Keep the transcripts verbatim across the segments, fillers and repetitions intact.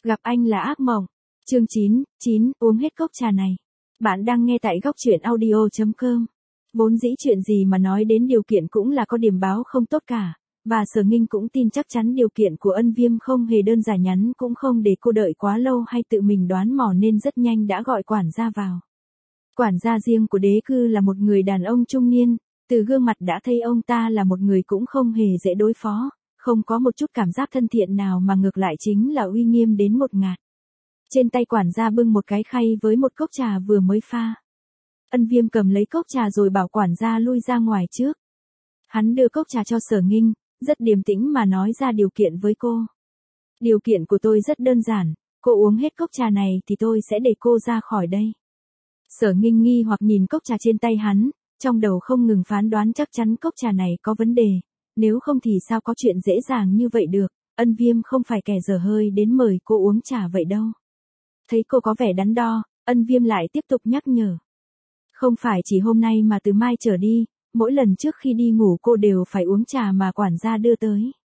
Gặp anh là ác mộng. Chương chín, chín, uống hết cốc trà này. Bạn đang nghe tại góc truyện audio chấm com. Vốn dĩ chuyện gì mà nói đến điều kiện cũng là có điểm báo không tốt cả, và Sở Nghinh cũng tin chắc chắn điều kiện của Ân Viêm không hề đơn giản, nhắn cũng không để cô đợi quá lâu hay tự mình đoán mò nên rất nhanh đã gọi quản gia vào. Quản gia riêng của Đế Cư là một người đàn ông trung niên, từ gương mặt đã thấy ông ta là một người cũng không hề dễ đối phó, không có một chút cảm giác thân thiện nào mà ngược lại chính là uy nghiêm đến ngột ngạt. Trên tay quản gia bưng một cái khay với một cốc trà vừa mới pha. Ân Viêm cầm lấy cốc trà rồi bảo quản gia lui ra ngoài trước. Hắn đưa cốc trà cho Sở Nghinh, rất điềm tĩnh mà nói ra điều kiện với cô. Điều kiện của tôi rất đơn giản, cô uống hết cốc trà này thì tôi sẽ để cô ra khỏi đây. Sở Nghinh nghi hoặc nhìn cốc trà trên tay hắn, trong đầu không ngừng phán đoán chắc chắn cốc trà này có vấn đề, nếu không thì sao có chuyện dễ dàng như vậy được, Ân Viêm không phải kẻ dở hơi đến mời cô uống trà vậy đâu. Thấy cô có vẻ đắn đo, Ân Viêm lại tiếp tục nhắc nhở. Không phải chỉ hôm nay mà từ mai trở đi, mỗi lần trước khi đi ngủ cô đều phải uống trà mà quản gia đưa tới.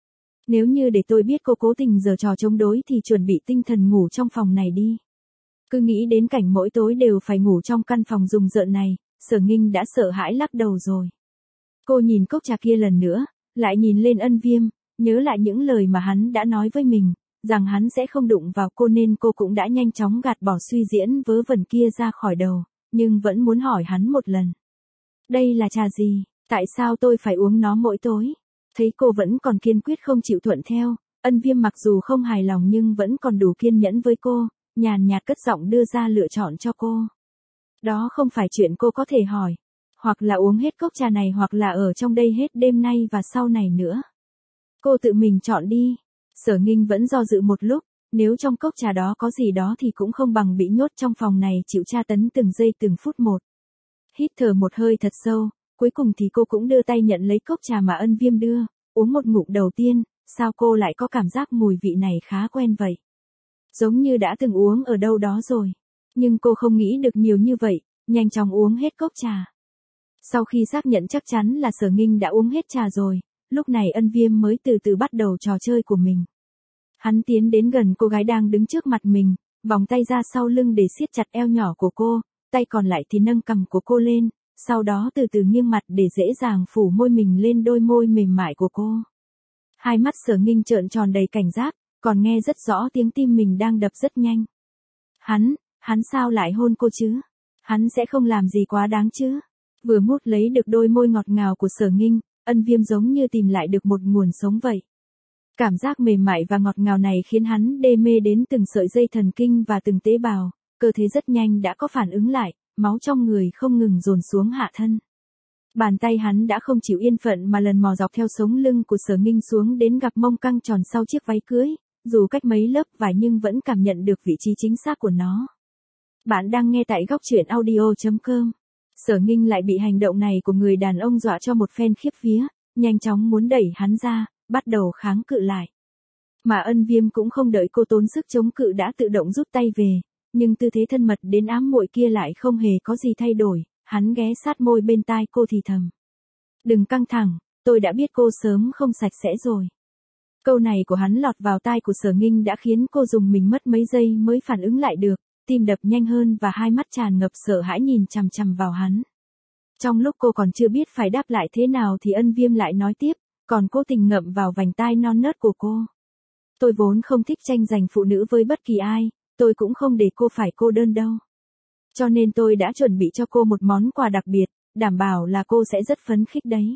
Nếu như để tôi biết cô cố tình giở trò chống đối thì chuẩn bị tinh thần ngủ trong phòng này đi. Cứ nghĩ đến cảnh mỗi tối đều phải ngủ trong căn phòng rùng rợn này, Sở Nghinh đã sợ hãi lắc đầu rồi. Cô nhìn cốc trà kia lần nữa, lại nhìn lên Ân Viêm, nhớ lại những lời mà hắn đã nói với mình, rằng hắn sẽ không đụng vào cô nên cô cũng đã nhanh chóng gạt bỏ suy diễn vớ vẩn kia ra khỏi đầu, nhưng vẫn muốn hỏi hắn một lần. Đây là trà gì, tại sao tôi phải uống nó mỗi tối? Thấy cô vẫn còn kiên quyết không chịu thuận theo, Ân Viêm mặc dù không hài lòng nhưng vẫn còn đủ kiên nhẫn với cô, nhàn nhạt cất giọng đưa ra lựa chọn cho cô. Đó không phải chuyện cô có thể hỏi, hoặc là uống hết cốc trà này hoặc là ở trong đây hết đêm nay và sau này nữa. Cô tự mình chọn đi. Sở Nghinh vẫn do dự một lúc, nếu trong cốc trà đó có gì đó thì cũng không bằng bị nhốt trong phòng này chịu tra tấn từng giây từng phút một. Hít thở một hơi thật sâu, cuối cùng thì cô cũng đưa tay nhận lấy cốc trà mà Ân Viêm đưa, uống một ngụm đầu tiên, sao cô lại có cảm giác mùi vị này khá quen vậy? Giống như đã từng uống ở đâu đó rồi. Nhưng cô không nghĩ được nhiều như vậy, nhanh chóng uống hết cốc trà. Sau khi xác nhận chắc chắn là Sở Nghinh đã uống hết trà rồi, lúc này Ân Viêm mới từ từ bắt đầu trò chơi của mình. Hắn tiến đến gần cô gái đang đứng trước mặt mình, vòng tay ra sau lưng để siết chặt eo nhỏ của cô, tay còn lại thì nâng cằm của cô lên, sau đó từ từ nghiêng mặt để dễ dàng phủ môi mình lên đôi môi mềm mại của cô. Hai mắt Sở Nghinh trợn tròn đầy cảnh giác, còn nghe rất rõ tiếng tim mình đang đập rất nhanh. Hắn, hắn sao lại hôn cô chứ? Hắn sẽ không làm gì quá đáng chứ? Vừa mút lấy được đôi môi ngọt ngào của Sở Nghinh, Ân Viêm giống như tìm lại được một nguồn sống vậy. Cảm giác mềm mại và ngọt ngào này khiến hắn đê mê đến từng sợi dây thần kinh và từng tế bào, cơ thể rất nhanh đã có phản ứng lại, máu trong người không ngừng dồn xuống hạ thân. Bàn tay hắn đã không chịu yên phận mà lần mò dọc theo sống lưng của Sở Nghinh xuống đến gặp mông căng tròn sau chiếc váy cưới, dù cách mấy lớp vải nhưng vẫn cảm nhận được vị trí chính xác của nó. Bạn đang nghe tại góc truyện audio chấm com. Sở Nghinh lại bị hành động này của người đàn ông dọa cho một phen khiếp vía, nhanh chóng muốn đẩy hắn ra, bắt đầu kháng cự lại. Mà Ân Viêm cũng không đợi cô tốn sức chống cự đã tự động rút tay về, nhưng tư thế thân mật đến ám muội kia lại không hề có gì thay đổi, hắn ghé sát môi bên tai cô thì thầm. Đừng căng thẳng, tôi đã biết cô sớm không sạch sẽ rồi. Câu này của hắn lọt vào tai của Sở Nghinh đã khiến cô dùng mình mất mấy giây mới phản ứng lại được, tim đập nhanh hơn và hai mắt tràn ngập sợ hãi nhìn chằm chằm vào hắn. Trong lúc cô còn chưa biết phải đáp lại thế nào thì Ân Viêm lại nói tiếp, còn cố tình ngậm vào vành tai non nớt của cô. Tôi vốn không thích tranh giành phụ nữ với bất kỳ ai, tôi cũng không để cô phải cô đơn đâu. Cho nên tôi đã chuẩn bị cho cô một món quà đặc biệt, đảm bảo là cô sẽ rất phấn khích đấy.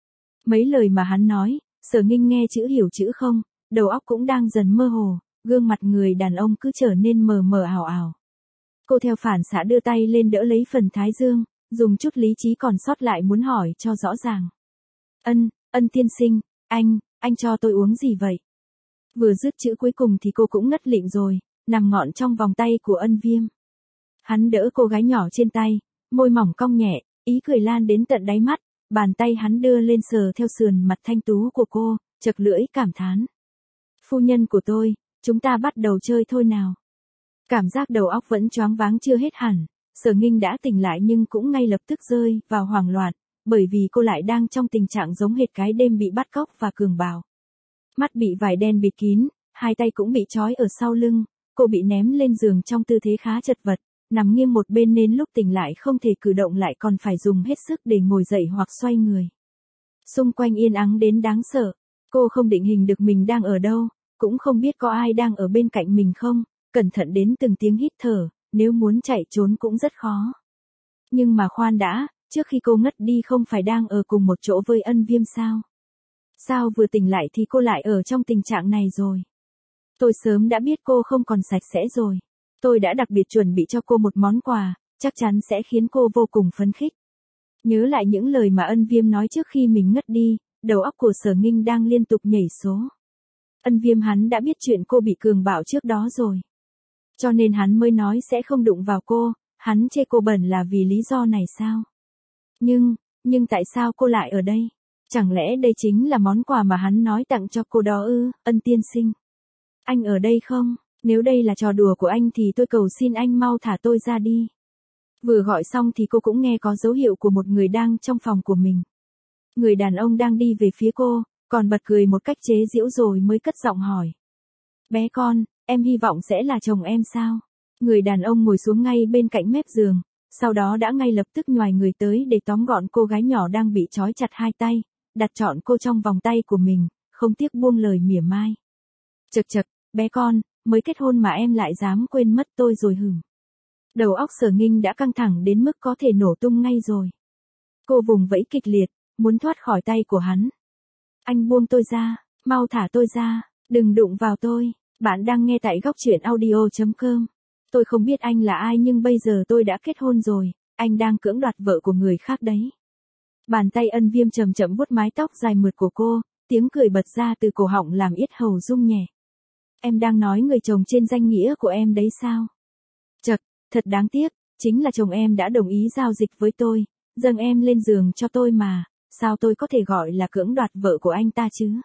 Mấy lời mà hắn nói, Sở Nghinh nghe chữ hiểu chữ không, đầu óc cũng đang dần mơ hồ, gương mặt người đàn ông cứ trở nên mờ mờ ảo ảo. Cô theo phản xạ đưa tay lên đỡ lấy phần thái dương, dùng chút lý trí còn sót lại muốn hỏi cho rõ ràng. Ân, Ân tiên sinh, anh, anh cho tôi uống gì vậy? Vừa dứt chữ cuối cùng thì cô cũng ngất lịm rồi, nằm ngọn trong vòng tay của Ân Viêm. Hắn đỡ cô gái nhỏ trên tay, môi mỏng cong nhẹ, ý cười lan đến tận đáy mắt, bàn tay hắn đưa lên sờ theo sườn mặt thanh tú của cô, chật lưỡi cảm thán. Phu nhân của tôi, chúng ta bắt đầu chơi thôi nào. Cảm giác đầu óc vẫn choáng váng chưa hết hẳn, Sở Nghinh đã tỉnh lại nhưng cũng ngay lập tức rơi vào hoảng loạn, bởi vì cô lại đang trong tình trạng giống hệt cái đêm bị bắt cóc và cường bạo. Mắt bị vải đen bịt kín, hai tay cũng bị trói ở sau lưng, cô bị ném lên giường trong tư thế khá chật vật, nằm nghiêng một bên nên lúc tỉnh lại không thể cử động lại còn phải dùng hết sức để ngồi dậy hoặc xoay người. Xung quanh yên ắng đến đáng sợ, cô không định hình được mình đang ở đâu, cũng không biết có ai đang ở bên cạnh mình không, cẩn thận đến từng tiếng hít thở, nếu muốn chạy trốn cũng rất khó. Nhưng mà khoan đã, trước khi cô ngất đi không phải đang ở cùng một chỗ với Ân Viêm sao? Sao vừa tỉnh lại thì cô lại ở trong tình trạng này rồi? Tôi sớm đã biết cô không còn sạch sẽ rồi. Tôi đã đặc biệt chuẩn bị cho cô một món quà, chắc chắn sẽ khiến cô vô cùng phấn khích. Nhớ lại những lời mà Ân Viêm nói trước khi mình ngất đi, đầu óc của Sở Nghinh đang liên tục nhảy số. Ân Viêm hắn đã biết chuyện cô bị cường bạo trước đó rồi. Cho nên hắn mới nói sẽ không đụng vào cô, hắn chê cô bẩn là vì lý do này sao? Nhưng, nhưng tại sao cô lại ở đây? Chẳng lẽ đây chính là món quà mà hắn nói tặng cho cô đó ư? Ân tiên sinh. Anh ở đây không? Nếu đây là trò đùa của anh thì tôi cầu xin anh mau thả tôi ra đi. Vừa gọi xong thì cô cũng nghe có dấu hiệu của một người đang trong phòng của mình. Người đàn ông đang đi về phía cô, còn bật cười một cách chế giễu rồi mới cất giọng hỏi. Bé con, em hy vọng sẽ là chồng em sao? Người đàn ông ngồi xuống ngay bên cạnh mép giường, sau đó đã ngay lập tức nhoài người tới để tóm gọn cô gái nhỏ đang bị trói chặt hai tay, đặt trọn cô trong vòng tay của mình, không tiếc buông lời mỉa mai. Chật chật, bé con, mới kết hôn mà em lại dám quên mất tôi rồi hửm. Đầu óc Sở Nghinh đã căng thẳng đến mức có thể nổ tung ngay rồi. Cô vùng vẫy kịch liệt, muốn thoát khỏi tay của hắn. Anh buông tôi ra, mau thả tôi ra, đừng đụng vào tôi. Bạn đang nghe tại góc truyện audio chấm com. Tôi không biết anh là ai nhưng bây giờ tôi đã kết hôn rồi, anh đang cưỡng đoạt vợ của người khác đấy. Bàn tay Ân Viêm chậm chậm vuốt mái tóc dài mượt của cô, tiếng cười bật ra từ cổ họng làm yết hầu rung nhẹ. Em đang nói người chồng trên danh nghĩa của em đấy sao? Chật, thật đáng tiếc, chính là chồng em đã đồng ý giao dịch với tôi, dâng em lên giường cho tôi mà, sao tôi có thể gọi là cưỡng đoạt vợ của anh ta chứ?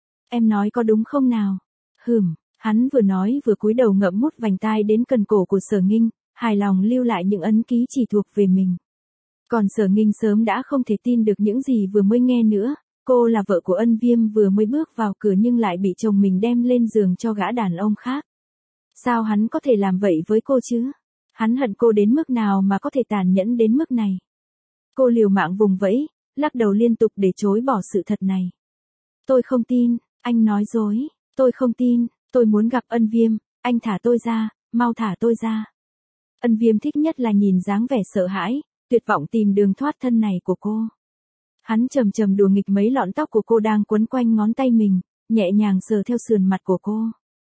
Em nói có đúng không nào? Hừm, hắn vừa nói vừa cúi đầu ngậm mút vành tai đến cần cổ của Sở Nghinh, hài lòng lưu lại những ấn ký chỉ thuộc về mình. Còn Sở Nghinh sớm đã không thể tin được những gì vừa mới nghe nữa, cô là vợ của Ân Viêm vừa mới bước vào cửa nhưng lại bị chồng mình đem lên giường cho gã đàn ông khác. Sao hắn có thể làm vậy với cô chứ? Hắn hận cô đến mức nào mà có thể tàn nhẫn đến mức này? Cô liều mạng vùng vẫy, lắc đầu liên tục để chối bỏ sự thật này. Tôi không tin, anh nói dối, tôi không tin, tôi muốn gặp Ân Viêm, anh thả tôi ra, mau thả tôi ra. Ân Viêm thích nhất là nhìn dáng vẻ sợ hãi, tuyệt vọng tìm đường thoát thân này của cô. Hắn trầm trầm đùa nghịch mấy lọn tóc của cô đang quấn quanh ngón tay mình, nhẹ nhàng sờ theo sườn mặt của cô.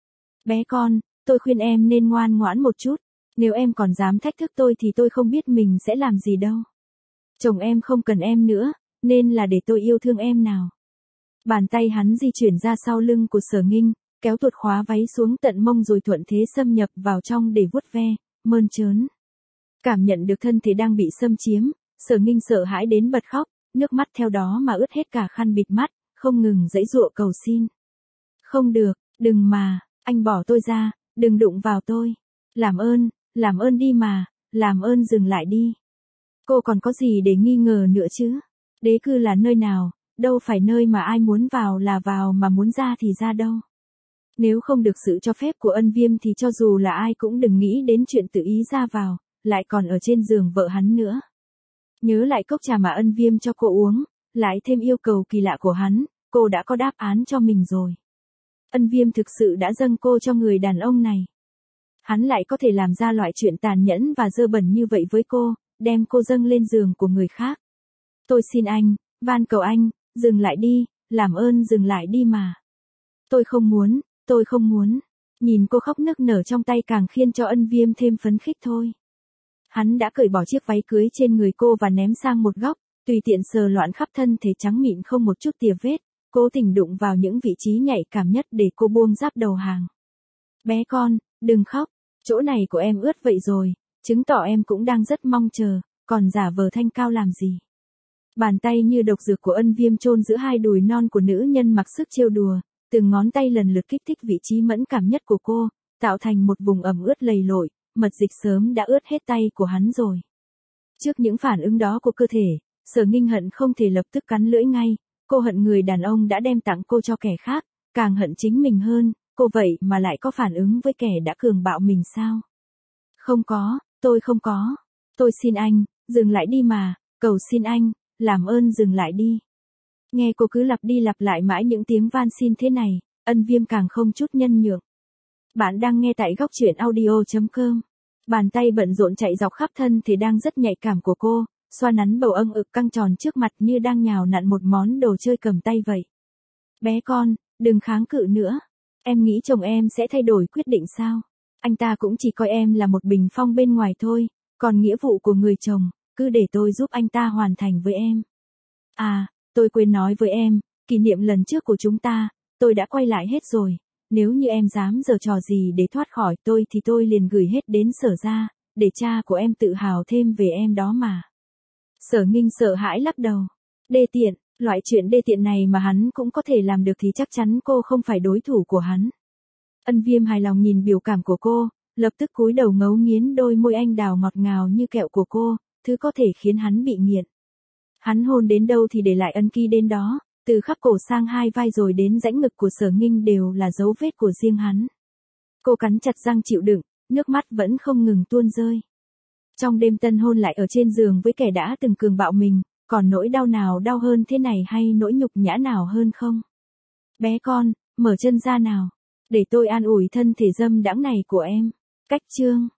Bé con, tôi khuyên em nên ngoan ngoãn một chút, nếu em còn dám thách thức tôi thì tôi không biết mình sẽ làm gì đâu. Chồng em không cần em nữa, nên là để tôi yêu thương em nào. Bàn tay hắn di chuyển ra sau lưng của Sở Nghinh, kéo tuột khóa váy xuống tận mông rồi thuận thế xâm nhập vào trong để vuốt ve, mơn trớn. Cảm nhận được thân thể đang bị xâm chiếm, Sở Nghinh sợ hãi đến bật khóc, nước mắt theo đó mà ướt hết cả khăn bịt mắt, không ngừng giãy giụa cầu xin. Không được, đừng mà, anh bỏ tôi ra, đừng đụng vào tôi. Làm ơn, làm ơn đi mà, làm ơn dừng lại đi. Cô còn có gì để nghi ngờ nữa chứ? Đế cư là nơi nào, đâu phải nơi mà ai muốn vào là vào mà muốn ra thì ra đâu. Nếu không được sự cho phép của Ân Viêm thì cho dù là ai cũng đừng nghĩ đến chuyện tự ý ra vào, lại còn ở trên giường vợ hắn nữa. Nhớ lại cốc trà mà Ân Viêm cho cô uống, lại thêm yêu cầu kỳ lạ của hắn, cô đã có đáp án cho mình rồi. Ân Viêm thực sự đã dâng cô cho người đàn ông này. Hắn lại có thể làm ra loại chuyện tàn nhẫn và dơ bẩn như vậy với cô, đem cô dâng lên giường của người khác. Tôi xin anh, van cầu anh, dừng lại đi, làm ơn dừng lại đi mà. Tôi không muốn, tôi không muốn. Nhìn cô khóc nức nở trong tay càng khiến cho Ân Viêm thêm phấn khích thôi. Hắn đã cởi bỏ chiếc váy cưới trên người cô và ném sang một góc, tùy tiện sờ loạn khắp thân thể trắng mịn không một chút tìa vết, cố tình đụng vào những vị trí nhạy cảm nhất để cô buông giáp đầu hàng. Bé con, đừng khóc, chỗ này của em ướt vậy rồi, chứng tỏ em cũng đang rất mong chờ, còn giả vờ thanh cao làm gì. Bàn tay như độc dược của Ân Viêm chôn giữa hai đùi non của nữ nhân mặc sức trêu đùa, từng ngón tay lần lượt kích thích vị trí mẫn cảm nhất của cô, tạo thành một vùng ẩm ướt lầy lội, mật dịch sớm đã ướt hết tay của hắn rồi. Trước những phản ứng đó của cơ thể, Sở Nghinh hận không thể lập tức cắn lưỡi ngay, cô hận người đàn ông đã đem tặng cô cho kẻ khác, càng hận chính mình hơn, cô vậy mà lại có phản ứng với kẻ đã cường bạo mình sao? Không có, tôi không có. Tôi xin anh, dừng lại đi mà, cầu xin anh, làm ơn dừng lại đi. Nghe cô cứ lặp đi lặp lại mãi những tiếng van xin thế này, Ân Viêm càng không chút nhân nhượng. Bạn đang nghe tại góc truyện audio.com. Bàn tay bận rộn chạy dọc khắp thân thể đang rất nhạy cảm của cô, xoa nắn bầu âng ực căng tròn trước mặt như đang nhào nặn một món đồ chơi cầm tay vậy. Bé con, đừng kháng cự nữa. Em nghĩ chồng em sẽ thay đổi quyết định sao? Anh ta cũng chỉ coi em là một bình phong bên ngoài thôi, còn nghĩa vụ của người chồng, cứ để tôi giúp anh ta hoàn thành với em. À, tôi quên nói với em, kỷ niệm lần trước của chúng ta, tôi đã quay lại hết rồi. Nếu như em dám giở trò gì để thoát khỏi tôi thì tôi liền gửi hết đến Sở ra, để cha của em tự hào thêm về em đó mà. Sở Nghinh sợ hãi lắc đầu. Đê tiện, loại chuyện đê tiện này mà hắn cũng có thể làm được thì chắc chắn cô không phải đối thủ của hắn. Ân Viêm hài lòng nhìn biểu cảm của cô, lập tức cúi đầu ngấu nghiến đôi môi anh đào ngọt ngào như kẹo của cô, thứ có thể khiến hắn bị nghiện. Hắn hôn đến đâu thì để lại ân ký đến đó, từ khắp cổ sang hai vai rồi đến rãnh ngực của Sở Nghinh đều là dấu vết của riêng hắn. Cô cắn chặt răng chịu đựng, nước mắt vẫn không ngừng tuôn rơi. Trong đêm tân hôn lại ở trên giường với kẻ đã từng cường bạo mình, còn nỗi đau nào đau hơn thế này hay nỗi nhục nhã nào hơn không? Bé con, mở chân ra nào, để tôi an ủi thân thể dâm đãng này của em. Cách chương